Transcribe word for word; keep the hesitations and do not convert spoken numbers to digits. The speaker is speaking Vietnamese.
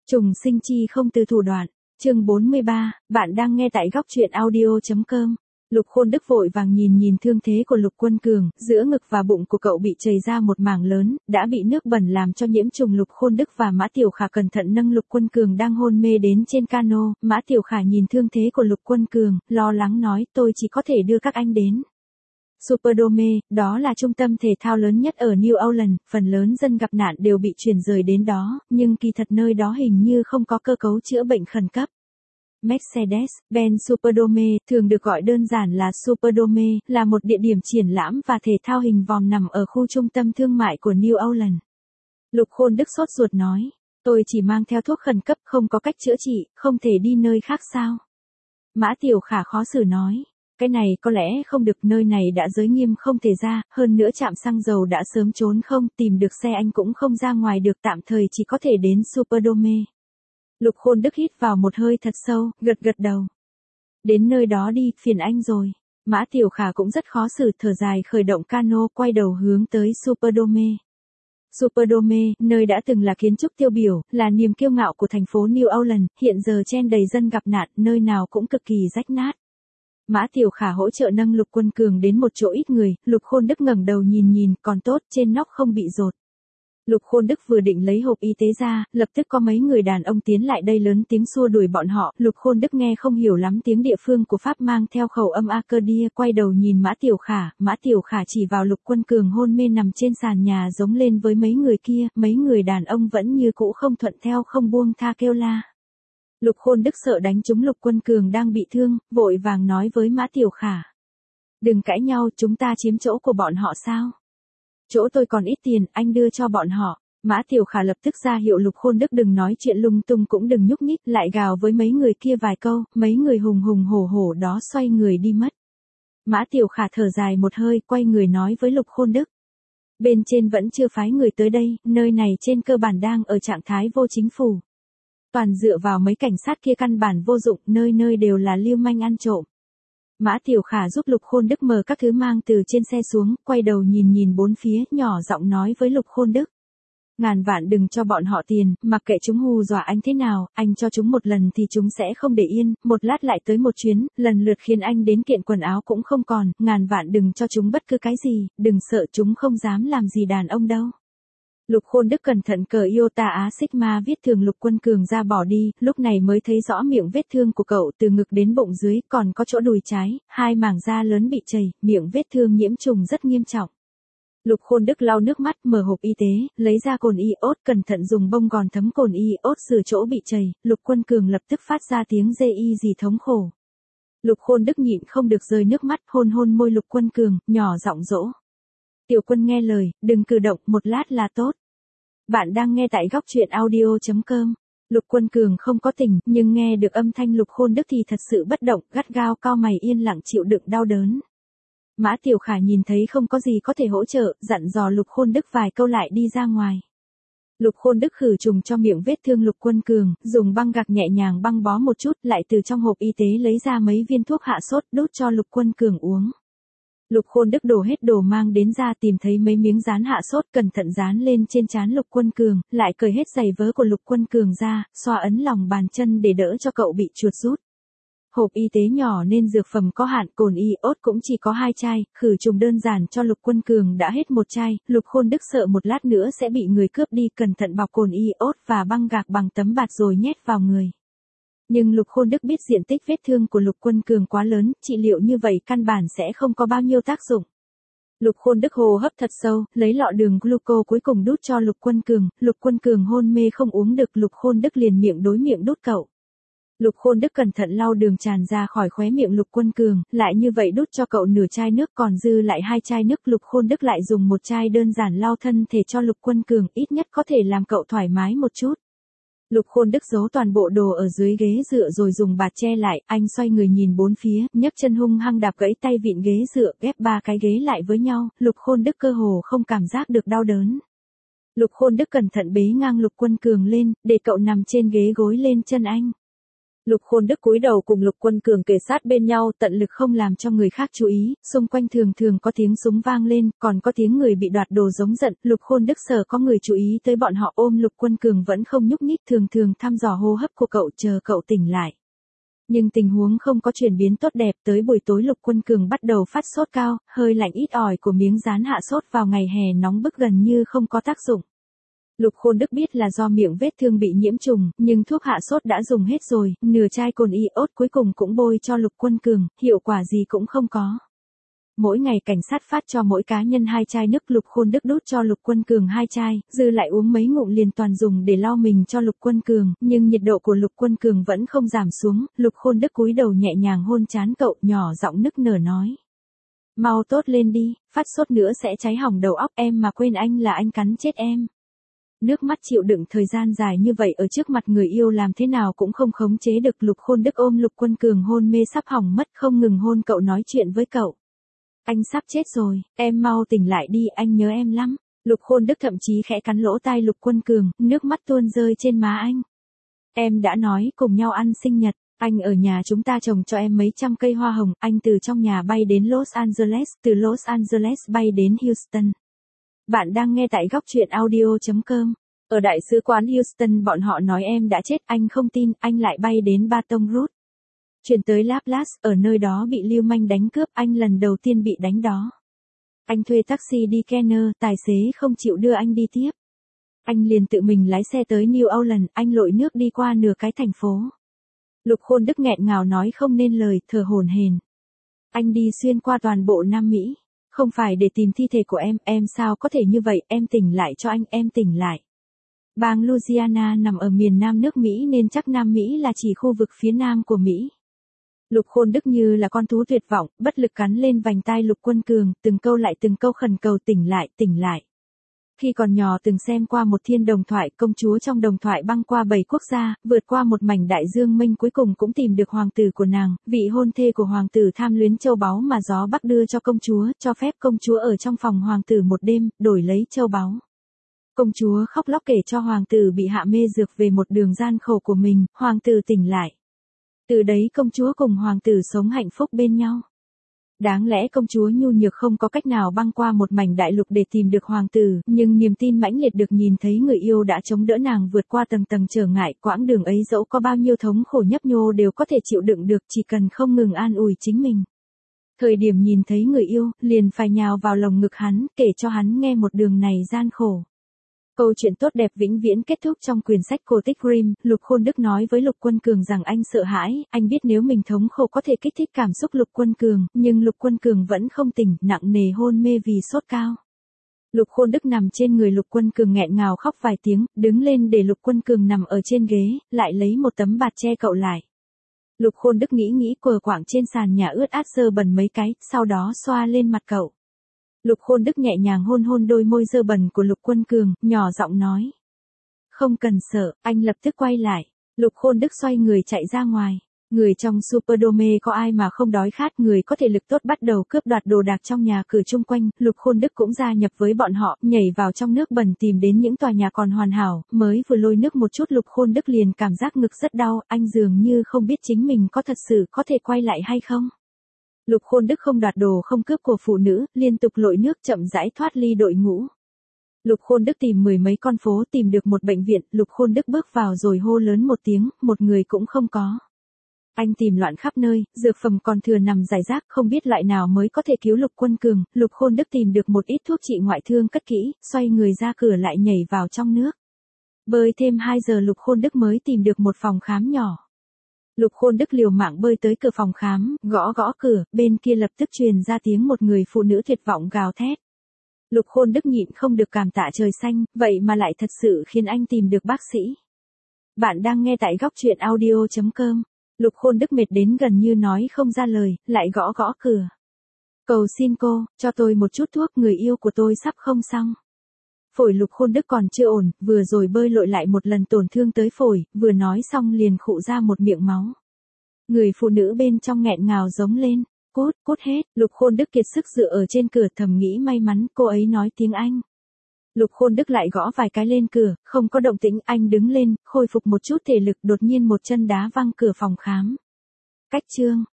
Trùng sinh chi không từ thủ đoạn. Chương bốn mươi ba, bạn đang nghe tại góc truyện audio.com. Lục Khôn Đức vội vàng nhìn nhìn thương thế của Lục Quân Cường, giữa ngực và bụng của cậu bị chảy ra một mảng lớn, đã bị nước bẩn làm cho nhiễm trùng. Lục Khôn Đức và Mã Tiểu Khả cẩn thận nâng Lục Quân Cường đang hôn mê đến trên cano. Mã Tiểu Khả nhìn thương thế của Lục Quân Cường, lo lắng nói, tôi chỉ có thể đưa các anh đến Superdome, đó là trung tâm thể thao lớn nhất ở New Orleans, phần lớn dân gặp nạn đều bị chuyển rời đến đó, nhưng kỳ thật nơi đó hình như không có cơ cấu chữa bệnh khẩn cấp. Mercedes-Benz Superdome, thường được gọi đơn giản là Superdome, là một địa điểm triển lãm và thể thao hình vòm nằm ở khu trung tâm thương mại của New Orleans. Lục Khôn Đức sốt ruột nói, tôi chỉ mang theo thuốc khẩn cấp, không có cách chữa trị, không thể đi nơi khác sao? Mã Tiểu Khả khó xử nói, cái này có lẽ không được, nơi này đã giới nghiêm không thể ra, hơn nữa trạm xăng dầu đã sớm trốn không, tìm được xe anh cũng không ra ngoài được, tạm thời chỉ có thể đến Superdome. Lục Khôn Đức hít vào một hơi thật sâu, gật gật đầu. Đến nơi đó đi, phiền anh rồi. Mã Tiểu Khả cũng rất khó xử, thở dài khởi động cano, quay đầu hướng tới Superdome. Superdome, nơi đã từng là kiến trúc tiêu biểu, là niềm kiêu ngạo của thành phố New Orleans, hiện giờ chen đầy dân gặp nạn, nơi nào cũng cực kỳ rách nát. Mã Tiểu Khả hỗ trợ nâng Lục Quân Cường đến một chỗ ít người, Lục Khôn Đức ngẩng đầu nhìn nhìn, còn tốt, trên nóc không bị dột. Lục Khôn Đức vừa định lấy hộp y tế ra, lập tức có mấy người đàn ông tiến lại đây lớn tiếng xua đuổi bọn họ. Lục Khôn Đức nghe không hiểu lắm tiếng địa phương của Pháp, mang theo khẩu âm Acadia, quay đầu nhìn Mã Tiểu Khả. Mã Tiểu Khả chỉ vào Lục Quân Cường hôn mê nằm trên sàn nhà, giống lên với mấy người kia. Mấy người đàn ông vẫn như cũ không thuận theo, không buông tha kêu la. Lục Khôn Đức sợ đánh trúng Lục Quân Cường đang bị thương, vội vàng nói với Mã Tiểu Khả, đừng cãi nhau, chúng ta chiếm chỗ của bọn họ sao? Chỗ tôi còn ít tiền, anh đưa cho bọn họ. Mã Tiểu Khả lập tức ra hiệu Lục Khôn Đức đừng nói chuyện lung tung, cũng đừng nhúc nhích, lại gào với mấy người kia vài câu, mấy người hùng hùng hổ hổ đó xoay người đi mất. Mã Tiểu Khả thở dài một hơi, quay người nói với Lục Khôn Đức, bên trên vẫn chưa phái người tới đây, nơi này trên cơ bản đang ở trạng thái vô chính phủ. Toàn dựa vào mấy cảnh sát kia căn bản vô dụng, nơi nơi đều là lưu manh ăn trộm. Mã Tiểu Khả giúp Lục Khôn Đức mở các thứ mang từ trên xe xuống, quay đầu nhìn nhìn bốn phía, nhỏ giọng nói với Lục Khôn Đức, ngàn vạn đừng cho bọn họ tiền, mặc kệ chúng hù dọa anh thế nào, anh cho chúng một lần thì chúng sẽ không để yên, một lát lại tới một chuyến, lần lượt khiến anh đến kiện quần áo cũng không còn, ngàn vạn đừng cho chúng bất cứ cái gì, đừng sợ, chúng không dám làm gì đàn ông đâu. Lục Khôn Đức cẩn thận cởi iota á sigma viết thương Lục Quân Cường ra bỏ đi, lúc này mới thấy rõ miệng vết thương của cậu, từ ngực đến bụng dưới, còn có chỗ đùi trái, hai mảng da lớn bị chảy, miệng vết thương nhiễm trùng rất nghiêm trọng. Lục Khôn Đức lau nước mắt, mở hộp y tế, lấy ra cồn iốt, cẩn thận dùng bông gòn thấm cồn iốt sửa chỗ bị chảy. Lục Quân Cường lập tức phát ra tiếng rê y gì thống khổ. Lục Khôn Đức nhịn không được rơi nước mắt, hôn hôn môi Lục Quân Cường, nhỏ giọng dỗ. Tiểu Quân nghe lời, đừng cử động, một lát là tốt. Bạn đang nghe tại góc truyện audio.com. Lục Quân Cường không có tỉnh, nhưng nghe được âm thanh Lục Khôn Đức thì thật sự bất động, gắt gao cau mày yên lặng chịu đựng đau đớn. Mã Tiểu Khả nhìn thấy không có gì có thể hỗ trợ, dặn dò Lục Khôn Đức vài câu lại đi ra ngoài. Lục Khôn Đức khử trùng cho miệng vết thương Lục Quân Cường, dùng băng gạc nhẹ nhàng băng bó một chút, lại từ trong hộp y tế lấy ra mấy viên thuốc hạ sốt, đút cho Lục Quân Cường uống. Lục Khôn Đức đổ hết đồ mang đến ra, tìm thấy mấy miếng dán hạ sốt, cẩn thận dán lên trên trán Lục Quân Cường, lại cởi hết giày vớ của Lục Quân Cường ra, xoa ấn lòng bàn chân để đỡ cho cậu bị chuột rút. Hộp y tế nhỏ nên dược phẩm có hạn, cồn iốt cũng chỉ có hai chai, khử trùng đơn giản cho Lục Quân Cường đã hết một chai. Lục Khôn Đức sợ một lát nữa sẽ bị người cướp đi, cẩn thận bọc cồn iốt và băng gạc bằng tấm bạt rồi nhét vào người. Nhưng Lục Khôn Đức biết diện tích vết thương của Lục Quân Cường quá lớn, trị liệu như vậy căn bản sẽ không có bao nhiêu tác dụng. Lục Khôn Đức hô hấp thật sâu, lấy lọ đường gluco cuối cùng đút cho Lục Quân Cường. Lục Quân Cường hôn mê không uống được, Lục Khôn Đức liền miệng đối miệng đút cậu. Lục Khôn Đức cẩn thận lau đường tràn ra khỏi khóe miệng Lục Quân Cường, lại như vậy đút cho cậu nửa chai nước, còn dư lại hai chai nước. Lục Khôn Đức lại dùng một chai đơn giản lau thân thể cho Lục Quân Cường, ít nhất có thể làm cậu thoải mái một chút. Lục Khôn Đức giấu toàn bộ đồ ở dưới ghế dựa rồi dùng bạt che lại, anh xoay người nhìn bốn phía, nhấc chân hung hăng đạp gãy tay vịn ghế dựa, ghép ba cái ghế lại với nhau, Lục Khôn Đức cơ hồ không cảm giác được đau đớn. Lục Khôn Đức cẩn thận bế ngang Lục Quân Cường lên, để cậu nằm trên ghế gối lên chân anh. Lục Khôn Đức cúi đầu cùng Lục Quân Cường kề sát bên nhau, tận lực không làm cho người khác chú ý, xung quanh thường thường có tiếng súng vang lên, còn có tiếng người bị đoạt đồ giống giận, Lục Khôn Đức sợ có người chú ý tới bọn họ, ôm Lục Quân Cường vẫn không nhúc nhích, thường thường thăm dò hô hấp của cậu chờ cậu tỉnh lại. Nhưng tình huống không có chuyển biến tốt đẹp, tới buổi tối Lục Quân Cường bắt đầu phát sốt cao, hơi lạnh ít ỏi của miếng dán hạ sốt vào ngày hè nóng bức gần như không có tác dụng. Lục Khôn Đức biết là do miệng vết thương bị nhiễm trùng, nhưng thuốc hạ sốt đã dùng hết rồi, nửa chai cồn iốt cuối cùng cũng bôi cho Lục Quân Cường, hiệu quả gì cũng không có. Mỗi ngày cảnh sát phát cho mỗi cá nhân hai chai nước, Lục Khôn Đức đút cho Lục Quân Cường hai chai, dư lại uống mấy ngụm liền toàn dùng để lau mình cho Lục Quân Cường, nhưng nhiệt độ của Lục Quân Cường vẫn không giảm xuống, Lục Khôn Đức cúi đầu nhẹ nhàng hôn trán cậu, nhỏ giọng nức nở nói. Mau tốt lên đi, phát sốt nữa sẽ cháy hỏng đầu óc em, mà quên anh là anh cắn chết em. Nước mắt chịu đựng thời gian dài như vậy ở trước mặt người yêu làm thế nào cũng không khống chế được, Lục Khôn Đức ôm Lục Quân Cường hôn mê sắp hỏng mất, không ngừng hôn cậu, nói chuyện với cậu. Anh sắp chết rồi, em mau tỉnh lại đi, anh nhớ em lắm. Lục Khôn Đức thậm chí khẽ cắn lỗ tai Lục Quân Cường, nước mắt tuôn rơi trên má anh. Em đã nói cùng nhau ăn sinh nhật, anh ở nhà chúng ta trồng cho em mấy trăm cây hoa hồng, anh từ trong nhà bay đến Los Angeles, từ Los Angeles bay đến Houston. Bạn đang nghe tại góc truyện audio chấm com. Ở đại sứ quán Houston bọn họ nói em đã chết, anh không tin, anh lại bay đến Baton Rouge. Chuyển tới Laplace, ở nơi đó bị lưu manh đánh cướp, anh lần đầu tiên bị đánh đó. Anh thuê taxi đi Kenner, tài xế không chịu đưa anh đi tiếp. Anh liền tự mình lái xe tới New Orleans, anh lội nước đi qua nửa cái thành phố. Lục Khôn Đức nghẹn ngào nói không nên lời, thở hổn hển. Anh đi xuyên qua toàn bộ Nam Mỹ. Không phải để tìm thi thể của em, em sao có thể như vậy, em tỉnh lại cho anh, em tỉnh lại. Bang Louisiana nằm ở miền Nam nước Mỹ nên chắc Nam Mỹ là chỉ khu vực phía Nam của Mỹ. Lục Khôn Đức như là con thú tuyệt vọng, bất lực cắn lên vành tai Lục Quân Cường, từng câu lại từng câu khẩn cầu tỉnh lại, tỉnh lại. Khi còn nhỏ từng xem qua một thiên đồng thoại, công chúa trong đồng thoại băng qua bảy quốc gia, vượt qua một mảnh đại dương mênh, cuối cùng cũng tìm được hoàng tử của nàng, vị hôn thê của hoàng tử tham luyến châu báu mà gió bắc đưa cho công chúa, cho phép công chúa ở trong phòng hoàng tử một đêm, đổi lấy châu báu. Công chúa khóc lóc kể cho hoàng tử bị hạ mê dược về một đường gian khổ của mình, hoàng tử tỉnh lại. Từ đấy công chúa cùng hoàng tử sống hạnh phúc bên nhau. Đáng lẽ công chúa nhu nhược không có cách nào băng qua một mảnh đại lục để tìm được hoàng tử, nhưng niềm tin mãnh liệt được nhìn thấy người yêu đã chống đỡ nàng vượt qua tầng tầng trở ngại, quãng đường ấy dẫu có bao nhiêu thống khổ nhấp nhô đều có thể chịu đựng được, chỉ cần không ngừng an ủi chính mình. Thời điểm nhìn thấy người yêu, liền phải nhào vào lồng ngực hắn, kể cho hắn nghe một đường này gian khổ. Câu chuyện tốt đẹp vĩnh viễn kết thúc trong quyển sách cổ tích Grimm. Lục Khôn Đức nói với Lục Quân Cường rằng anh sợ hãi, anh biết nếu mình thống khổ có thể kích thích cảm xúc Lục Quân Cường, nhưng Lục Quân Cường vẫn không tỉnh, nặng nề hôn mê vì sốt cao. Lục Khôn Đức nằm trên người Lục Quân Cường nghẹn ngào khóc vài tiếng, đứng lên để Lục Quân Cường nằm ở trên ghế, lại lấy một tấm bạt che cậu lại. Lục Khôn Đức nghĩ nghĩ quờ quạng trên sàn nhà ướt át dơ bẩn mấy cái, sau đó xoa lên mặt cậu. Lục Khôn Đức nhẹ nhàng hôn hôn đôi môi dơ bẩn của Lục Quân Cường, nhỏ giọng nói. Không cần sợ, anh lập tức quay lại. Lục Khôn Đức xoay người chạy ra ngoài. Người trong Superdome có ai mà không đói khát, người có thể lực tốt bắt đầu cướp đoạt đồ đạc trong nhà cửa chung quanh, Lục Khôn Đức cũng gia nhập với bọn họ, nhảy vào trong nước bẩn tìm đến những tòa nhà còn hoàn hảo, mới vừa lôi nước một chút Lục Khôn Đức liền cảm giác ngực rất đau, anh dường như không biết chính mình có thật sự có thể quay lại hay không. Lục Khôn Đức không đoạt đồ không cướp của phụ nữ, liên tục lội nước chậm rãi thoát ly đội ngũ. Lục Khôn Đức tìm mười mấy con phố tìm được một bệnh viện, Lục Khôn Đức bước vào rồi hô lớn một tiếng, một người cũng không có. Anh tìm loạn khắp nơi, dược phẩm còn thừa nằm rải rác, không biết loại nào mới có thể cứu Lục Quân Cường. Lục Khôn Đức tìm được một ít thuốc trị ngoại thương cất kỹ, xoay người ra cửa lại nhảy vào trong nước. Bơi thêm hai giờ Lục Khôn Đức mới tìm được một phòng khám nhỏ. Lục Khôn Đức liều mạng bơi tới cửa phòng khám, gõ gõ cửa, bên kia lập tức truyền ra tiếng một người phụ nữ tuyệt vọng gào thét. Lục Khôn Đức nhịn không được cảm tạ trời xanh, vậy mà lại thật sự khiến anh tìm được bác sĩ. Bạn đang nghe tại góc truyện audio chấm com. Lục Khôn Đức mệt đến gần như nói không ra lời, lại gõ gõ cửa. Cầu xin cô, cho tôi một chút thuốc, người yêu của tôi sắp không xong. Phổi Lục Khôn Đức còn chưa ổn, vừa rồi bơi lội lại một lần tổn thương tới phổi, vừa nói xong liền khụ ra một miệng máu. Người phụ nữ bên trong nghẹn ngào giống lên, cút, cút hết, Lục Khôn Đức kiệt sức dựa ở trên cửa thầm nghĩ may mắn cô ấy nói tiếng Anh. Lục Khôn Đức lại gõ vài cái lên cửa, không có động tĩnh, anh đứng lên, khôi phục một chút thể lực, đột nhiên một chân đá văng cửa phòng khám. Cách chương